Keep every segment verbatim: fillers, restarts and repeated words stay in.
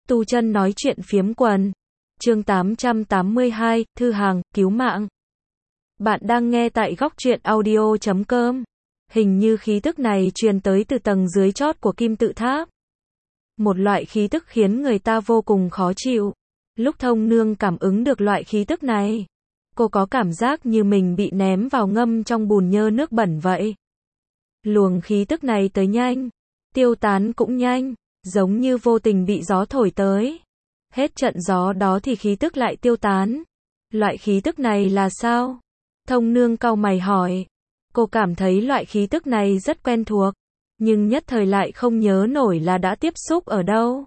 Tu chân nói chuyện phiếm quần. Chương tám trăm tám mươi hai, thư hàng, cứu mạng. Bạn đang nghe tại góc truyện audio chấm com. Hình như khí tức này truyền tới từ tầng dưới chót của kim tự tháp. Một loại khí tức khiến người ta vô cùng khó chịu. Lúc Thông Nương cảm ứng được loại khí tức này, cô có cảm giác như mình bị ném vào ngâm trong bùn nhơ nước bẩn vậy. Luồng khí tức này tới nhanh, tiêu tán cũng nhanh, giống như vô tình bị gió thổi tới. Hết trận gió đó thì khí tức lại tiêu tán. Loại khí tức này là sao? Thông Nương cau mày hỏi. Cô cảm thấy loại khí tức này rất quen thuộc, nhưng nhất thời lại không nhớ nổi là đã tiếp xúc ở đâu.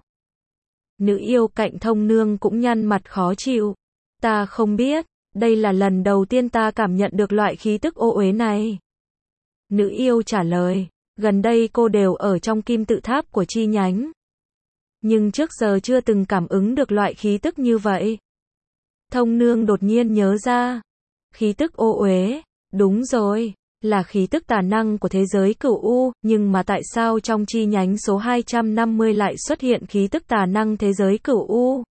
Nữ yêu cạnh Thông Nương cũng nhăn mặt khó chịu. Ta không biết, đây là lần đầu tiên ta cảm nhận được loại khí tức ô uế này. Nữ yêu trả lời, gần đây cô đều ở trong kim tự tháp của chi nhánh, nhưng trước giờ chưa từng cảm ứng được loại khí tức như vậy. Thông Nương đột nhiên nhớ ra, khí tức ô uế, đúng rồi, là khí tức tà năng của thế giới cửu u, nhưng mà tại sao trong chi nhánh số hai trăm năm mươi lại xuất hiện khí tức tà năng thế giới cửu u?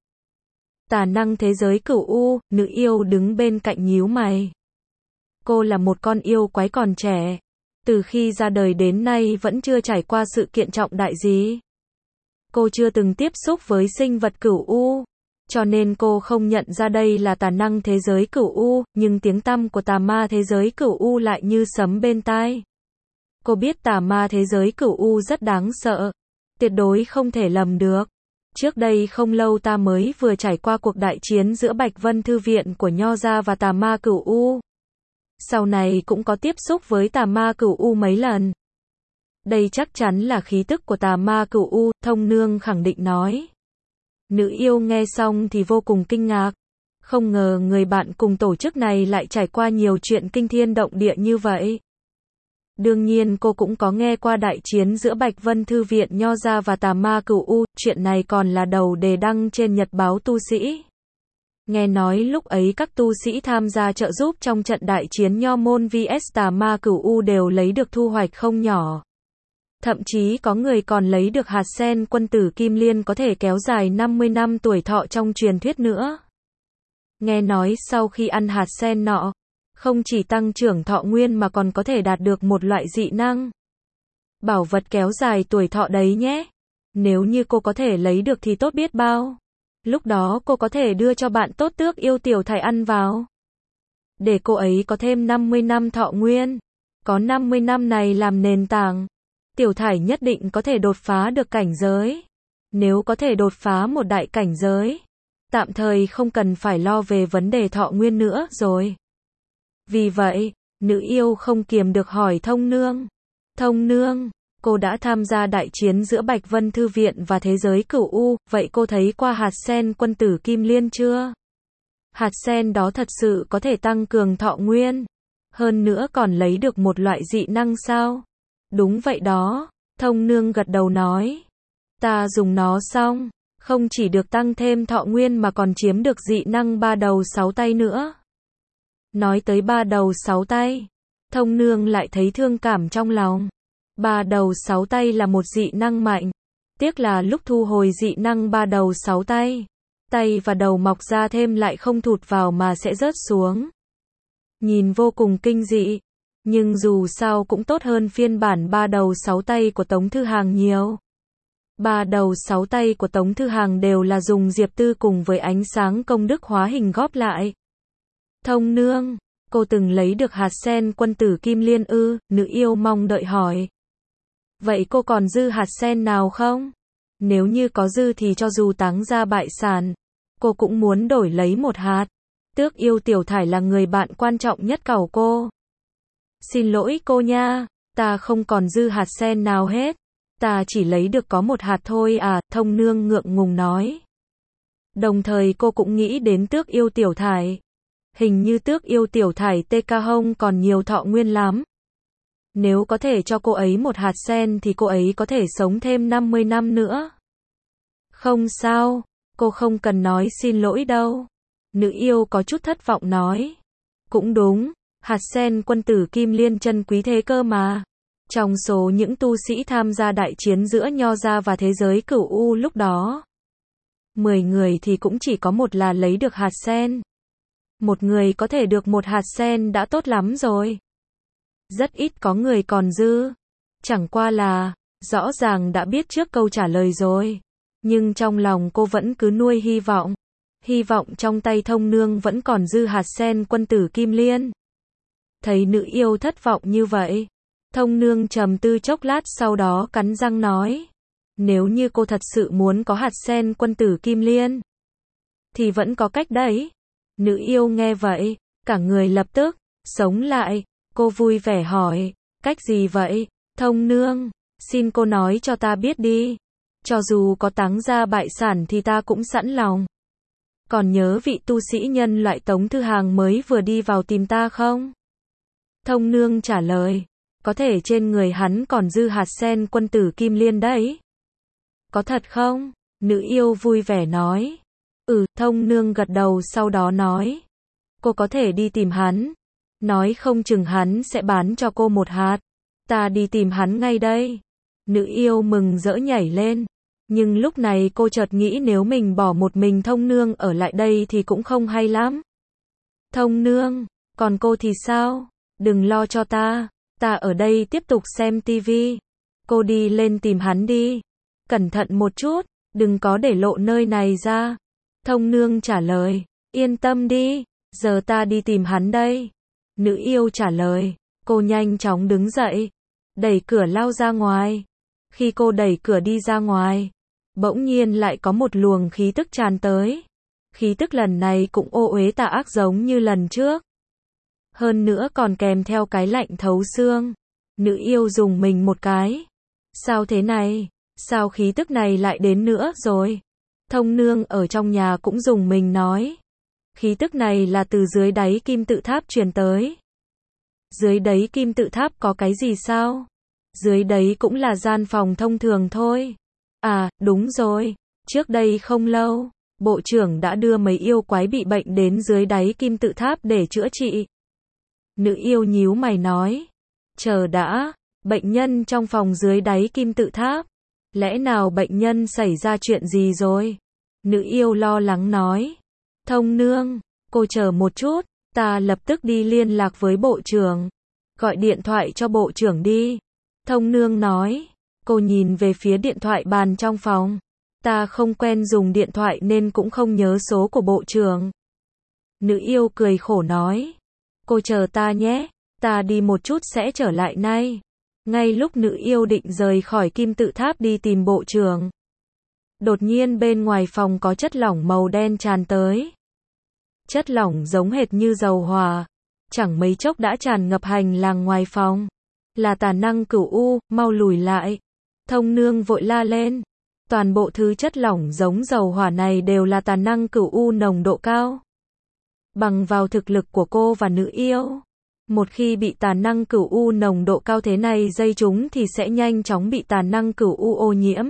Tà năng thế giới cửu u, nữ yêu đứng bên cạnh nhíu mày. Cô là một con yêu quái còn trẻ, từ khi ra đời đến nay vẫn chưa trải qua sự kiện trọng đại gì. Cô chưa từng tiếp xúc với sinh vật cửu u, cho nên cô không nhận ra đây là tà năng thế giới cửu u, nhưng tiếng tăm của tà ma thế giới cửu u lại như sấm bên tai. Cô biết tà ma thế giới cửu u rất đáng sợ, tuyệt đối không thể lầm được. Trước đây không lâu ta mới vừa trải qua cuộc đại chiến giữa Bạch Vân Thư Viện của Nho Gia và tà ma cửu u. Sau này cũng có tiếp xúc với tà ma cửu u mấy lần. Đây chắc chắn là khí tức của tà ma cửu u, Thông Nương khẳng định nói. Nữ yêu nghe xong thì vô cùng kinh ngạc. Không ngờ người bạn cùng tổ chức này lại trải qua nhiều chuyện kinh thiên động địa như vậy. Đương nhiên cô cũng có nghe qua đại chiến giữa Bạch Vân Thư Viện Nho Gia và tà ma cửu u, chuyện này còn là đầu đề đăng trên nhật báo tu sĩ. Nghe nói lúc ấy các tu sĩ tham gia trợ giúp trong trận đại chiến Nho Môn vs tà ma cửu u đều lấy được thu hoạch không nhỏ. Thậm chí có người còn lấy được hạt sen quân tử Kim Liên có thể kéo dài năm mươi năm tuổi thọ trong truyền thuyết nữa. Nghe nói sau khi ăn hạt sen nọ, không chỉ tăng trưởng thọ nguyên mà còn có thể đạt được một loại dị năng. Bảo vật kéo dài tuổi thọ đấy nhé. Nếu như cô có thể lấy được thì tốt biết bao. Lúc đó cô có thể đưa cho bạn tốt Tước Yêu Tiểu Thải ăn vào, để cô ấy có thêm năm mươi năm thọ nguyên. Có năm mươi năm này làm nền tảng, Tiểu Thải nhất định có thể đột phá được cảnh giới. Nếu có thể đột phá một đại cảnh giới, tạm thời không cần phải lo về vấn đề thọ nguyên nữa rồi. Vì vậy, nữ yêu không kiềm được hỏi Thông Nương. Thông Nương, cô đã tham gia đại chiến giữa Bạch Vân Thư Viện và thế giới cửu u, vậy cô thấy qua hạt sen quân tử Kim Liên chưa? Hạt sen đó thật sự có thể tăng cường thọ nguyên, hơn nữa còn lấy được một loại dị năng sao? Đúng vậy đó, Thông Nương gật đầu nói. Ta dùng nó xong, không chỉ được tăng thêm thọ nguyên mà còn chiếm được dị năng ba đầu sáu tay nữa. Nói tới ba đầu sáu tay, Thông Nương lại thấy thương cảm trong lòng. Ba đầu sáu tay là một dị năng mạnh. Tiếc là lúc thu hồi dị năng ba đầu sáu tay, tay và đầu mọc ra thêm lại không thụt vào mà sẽ rớt xuống. Nhìn vô cùng kinh dị. Nhưng dù sao cũng tốt hơn phiên bản ba đầu sáu tay của Tống Thư Hàng nhiều. Ba đầu sáu tay của Tống Thư Hàng đều là dùng diệp tư cùng với ánh sáng công đức hóa hình góp lại. Thông Nương, cô từng lấy được hạt sen quân tử Kim Liên ư? Nữ yêu mong đợi hỏi. Vậy cô còn dư hạt sen nào không? Nếu như có dư thì cho dù táng ra bại sản, cô cũng muốn đổi lấy một hạt. Tước Yêu Tiểu Thải là người bạn quan trọng nhất của cô. Xin lỗi cô nha, ta không còn dư hạt sen nào hết. Ta chỉ lấy được có một hạt thôi à, Thông Nương ngượng ngùng nói. Đồng thời cô cũng nghĩ đến Tước Yêu Tiểu Thải. Hình như Tước Yêu Tiểu Thải tê ca hông còn nhiều thọ nguyên lắm. Nếu có thể cho cô ấy một hạt sen thì cô ấy có thể sống thêm năm mươi năm nữa. Không sao, cô không cần nói xin lỗi đâu. Nữ yêu có chút thất vọng nói. Cũng đúng, hạt sen quân tử Kim Liên chân quý thế cơ mà. Trong số những tu sĩ tham gia đại chiến giữa Nho Gia và thế giới cửu u lúc đó, mười người thì cũng chỉ có một là lấy được hạt sen. Một người có thể được một hạt sen đã tốt lắm rồi. Rất ít có người còn dư. Chẳng qua là, rõ ràng đã biết trước câu trả lời rồi. Nhưng trong lòng cô vẫn cứ nuôi hy vọng. Hy vọng trong tay Thông Nương vẫn còn dư hạt sen quân tử Kim Liên. Thấy nữ yêu thất vọng như vậy, Thông Nương trầm tư chốc lát sau đó cắn răng nói. Nếu như cô thật sự muốn có hạt sen quân tử Kim Liên, thì vẫn có cách đấy. Nữ yêu nghe vậy, cả người lập tức sống lại. Cô vui vẻ hỏi, cách gì vậy? Thông Nương, xin cô nói cho ta biết đi. Cho dù có táng gia bại sản thì ta cũng sẵn lòng. Còn nhớ vị tu sĩ nhân loại Tống Thư Hàng mới vừa đi vào tìm ta không? Thông Nương trả lời, có thể trên người hắn còn dư hạt sen quân tử Kim Liên đấy. Có thật không? Nữ yêu vui vẻ nói. Ừ, Thông Nương gật đầu sau đó nói. Cô có thể đi tìm hắn. Nói không chừng hắn sẽ bán cho cô một hạt. Ta đi tìm hắn ngay đây. Nữ yêu mừng rỡ nhảy lên. Nhưng lúc này cô chợt nghĩ nếu mình bỏ một mình Thông Nương ở lại đây thì cũng không hay lắm. Thông Nương, còn cô thì sao? Đừng lo cho ta. Ta ở đây tiếp tục xem tivi. Cô đi lên tìm hắn đi. Cẩn thận một chút, đừng có để lộ nơi này ra. Thông Nương trả lời, yên tâm đi, giờ ta đi tìm hắn đây. Nữ yêu trả lời, cô nhanh chóng đứng dậy, đẩy cửa lao ra ngoài. Khi cô đẩy cửa đi ra ngoài, bỗng nhiên lại có một luồng khí tức tràn tới. Khí tức lần này cũng ô uế tà ác giống như lần trước. Hơn nữa còn kèm theo cái lạnh thấu xương. Nữ yêu dùng mình một cái. Sao thế này? Sao khí tức này lại đến nữa rồi? Thông Nương ở trong nhà cũng dùng mình nói. Khí tức này là từ dưới đáy kim tự tháp truyền tới. Dưới đáy kim tự tháp có cái gì sao? Dưới đấy cũng là gian phòng thông thường thôi. À, đúng rồi. Trước đây không lâu, bộ trưởng đã đưa mấy yêu quái bị bệnh đến dưới đáy kim tự tháp để chữa trị. Nữ yêu nhíu mày nói. Chờ đã, bệnh nhân trong phòng dưới đáy kim tự tháp. Lẽ nào bệnh nhân xảy ra chuyện gì rồi? Nữ yêu lo lắng nói. Thông Nương, cô chờ một chút, ta lập tức đi liên lạc với bộ trưởng. Gọi điện thoại cho bộ trưởng đi. Thông Nương nói. Cô nhìn về phía điện thoại bàn trong phòng. Ta không quen dùng điện thoại nên cũng không nhớ số của bộ trưởng. Nữ yêu cười khổ nói. Cô chờ ta nhé, ta đi một chút sẽ trở lại ngay. Ngay lúc nữ yêu định rời khỏi kim tự tháp đi tìm bộ trưởng. Đột nhiên bên ngoài phòng có chất lỏng màu đen tràn tới. Chất lỏng giống hệt như dầu hỏa. Chẳng mấy chốc đã tràn ngập hành lang ngoài phòng. Là tà năng cửu u, mau lùi lại. Thông Nương vội la lên. Toàn bộ thứ chất lỏng giống dầu hỏa này đều là tà năng cửu u nồng độ cao. Bằng vào thực lực của cô và nữ yêu, một khi bị tà năng cửu u nồng độ cao thế này dây chúng thì sẽ nhanh chóng bị tà năng cửu u ô nhiễm.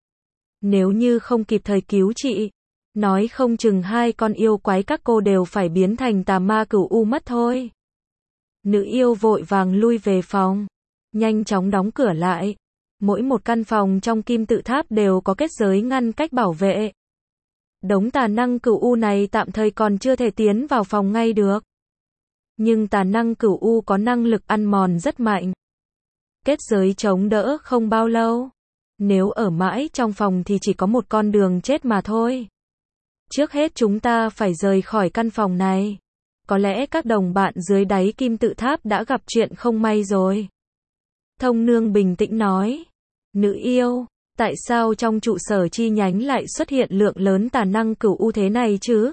Nếu như không kịp thời cứu trị, nói không chừng hai con yêu quái các cô đều phải biến thành tà ma cửu u mất thôi. Nữ yêu vội vàng lui về phòng, nhanh chóng đóng cửa lại. Mỗi một căn phòng trong kim tự tháp đều có kết giới ngăn cách bảo vệ. Đống tà năng cửu u này tạm thời còn chưa thể tiến vào phòng ngay được. Nhưng tà năng cửu u có năng lực ăn mòn rất mạnh. Kết giới chống đỡ không bao lâu. Nếu ở mãi trong phòng thì chỉ có một con đường chết mà thôi. Trước hết chúng ta phải rời khỏi căn phòng này. Có lẽ các đồng bạn dưới đáy kim tự tháp đã gặp chuyện không may rồi. Thông Nương bình tĩnh nói. Nữ yêu, tại sao trong trụ sở chi nhánh lại xuất hiện lượng lớn tà năng cửu u thế này chứ?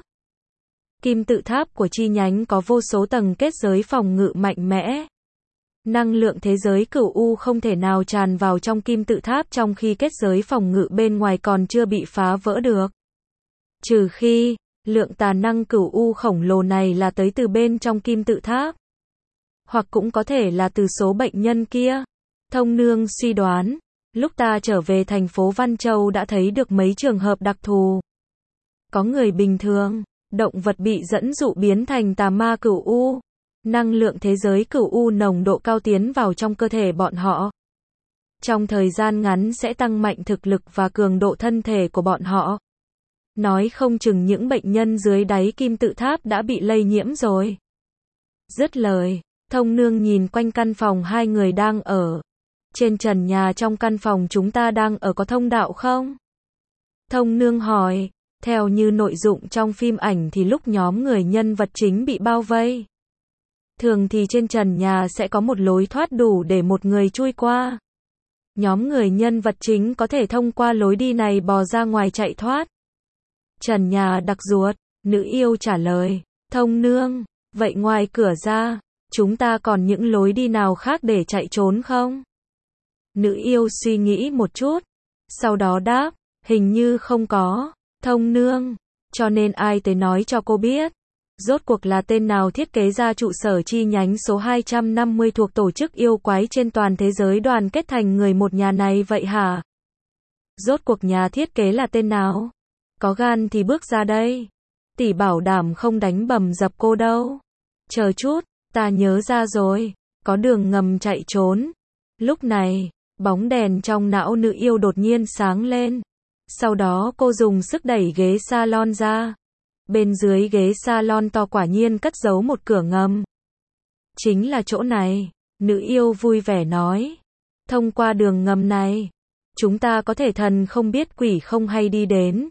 Kim tự tháp của chi nhánh có vô số tầng kết giới phòng ngự mạnh mẽ. Năng lượng thế giới cửu u không thể nào tràn vào trong kim tự tháp trong khi kết giới phòng ngự bên ngoài còn chưa bị phá vỡ được. Trừ khi, lượng tà năng cửu u khổng lồ này là tới từ bên trong kim tự tháp. Hoặc cũng có thể là từ số bệnh nhân kia. Thông Nương suy đoán, lúc ta trở về thành phố Văn Châu đã thấy được mấy trường hợp đặc thù. Có người bình thường, động vật bị dẫn dụ biến thành tà ma cửu u. Năng lượng thế giới cửu u nồng độ cao tiến vào trong cơ thể bọn họ. Trong thời gian ngắn sẽ tăng mạnh thực lực và cường độ thân thể của bọn họ. Nói không chừng những bệnh nhân dưới đáy kim tự tháp đã bị lây nhiễm rồi. Dứt lời, Thông Nương nhìn quanh căn phòng hai người đang ở. Trên trần nhà trong căn phòng chúng ta đang ở có thông đạo không? Thông Nương hỏi, theo như nội dung trong phim ảnh thì lúc nhóm người nhân vật chính bị bao vây, thường thì trên trần nhà sẽ có một lối thoát đủ để một người chui qua. Nhóm người nhân vật chính có thể thông qua lối đi này bò ra ngoài chạy thoát. Trần nhà đặc ruột, nữ yêu trả lời. Thông Nương, vậy ngoài cửa ra, chúng ta còn những lối đi nào khác để chạy trốn không? Nữ yêu suy nghĩ một chút, sau đó đáp, hình như không có. Thông Nương, cho nên ai tới nói cho cô biết. Rốt cuộc là tên nào thiết kế ra trụ sở chi nhánh số hai trăm năm mươi thuộc tổ chức yêu quái trên toàn thế giới đoàn kết thành người một nhà này vậy hả? Rốt cuộc nhà thiết kế là tên nào? Có gan thì bước ra đây. Tỷ bảo đảm không đánh bầm dập cô đâu. Chờ chút, ta nhớ ra rồi. Có đường ngầm chạy trốn. Lúc này, bóng đèn trong não nữ yêu đột nhiên sáng lên. Sau đó cô dùng sức đẩy ghế salon ra. Bên dưới ghế salon to quả nhiên cất giấu một cửa ngầm. Chính là chỗ này, nữ yêu vui vẻ nói. Thông qua đường ngầm này, chúng ta có thể thần không biết quỷ không hay đi đến.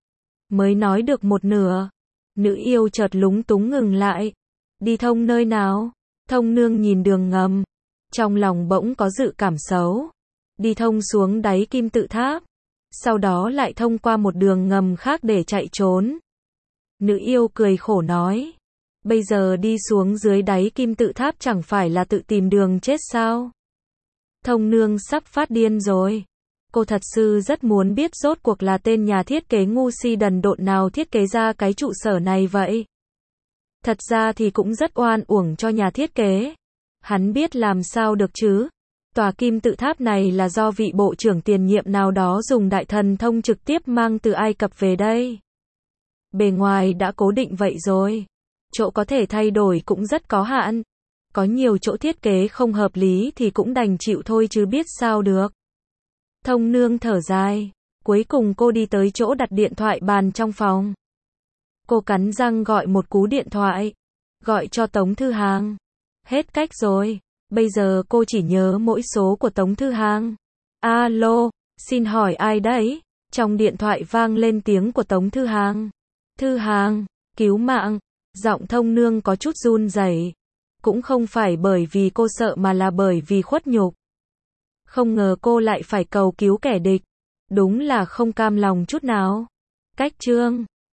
Mới nói được một nửa, nữ yêu chợt lúng túng ngừng lại. Đi thông nơi nào? Thông Nương nhìn đường ngầm, trong lòng bỗng có dự cảm xấu. Đi thông xuống đáy kim tự tháp, sau đó lại thông qua một đường ngầm khác để chạy trốn. Nữ yêu cười khổ nói, bây giờ đi xuống dưới đáy kim tự tháp chẳng phải là tự tìm đường chết sao? Thông Nương sắp phát điên rồi. Cô thật sự rất muốn biết rốt cuộc là tên nhà thiết kế ngu si đần độn nào thiết kế ra cái trụ sở này vậy. Thật ra thì cũng rất oan uổng cho nhà thiết kế. Hắn biết làm sao được chứ? Tòa kim tự tháp này là do vị bộ trưởng tiền nhiệm nào đó dùng đại thần thông trực tiếp mang từ Ai Cập về đây. Bề ngoài đã cố định vậy rồi. Chỗ có thể thay đổi cũng rất có hạn. Có nhiều chỗ thiết kế không hợp lý thì cũng đành chịu thôi chứ biết sao được. Thông Nương thở dài. Cuối cùng cô đi tới chỗ đặt điện thoại bàn trong phòng. Cô cắn răng gọi một cú điện thoại. Gọi cho Tống Thư Hàng. Hết cách rồi. Bây giờ cô chỉ nhớ mỗi số của Tống Thư Hàng. Alo, xin hỏi ai đấy? Trong điện thoại vang lên tiếng của Tống Thư Hàng. Thư Hàng, cứu mạng. Giọng Thông Nương có chút run rẩy. Cũng không phải bởi vì cô sợ mà là bởi vì khuất nhục. Không ngờ cô lại phải cầu cứu kẻ địch. Đúng là không cam lòng chút nào. Cách chương